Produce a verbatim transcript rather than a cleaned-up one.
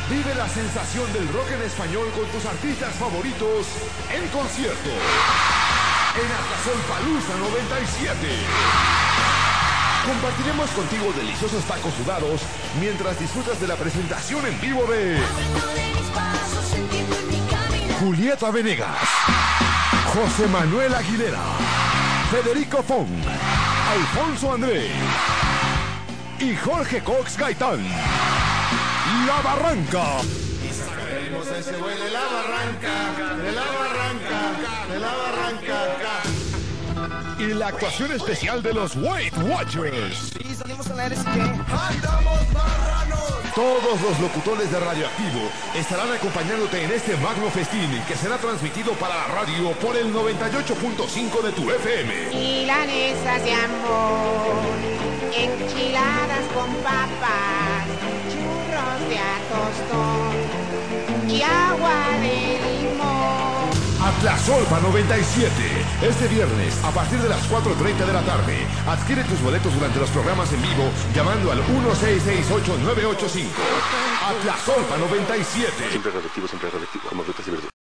Vive la sensación del rock en español con tus artistas favoritos en concierto. En Atlasolpalooza noventa y siete. Compartiremos contigo deliciosos tacos sudados mientras disfrutas de la presentación en vivo de Julieta Venegas, José Manuel Aguilera, Federico Fong, Alfonso André y Jorge Cox Gaitán. La Barranca. Y sacaremos a ese güey de la barranca, de la barranca, de la barranca. Y la actuación especial de los Weight Watchers. Y salimos al aire, así que ¡andamos marranos! Todos los locutores de Radioactivo estarán acompañándote en este magno festín que será transmitido para la radio por el noventa y ocho punto cinco de tu F M. Milanesas de amor, enchiladas con papas, churros de a tostón y agua de limón. Atlasolpa noventa y siete. Este viernes, a partir de las cuatro y media de la tarde. Adquiere tus boletos durante los programas en vivo llamando al uno seis seis ocho nueve ocho cinco. Atlasolpa noventa y siete. Siempre radioactivo, siempre radioactivo. Como frutas y verduras.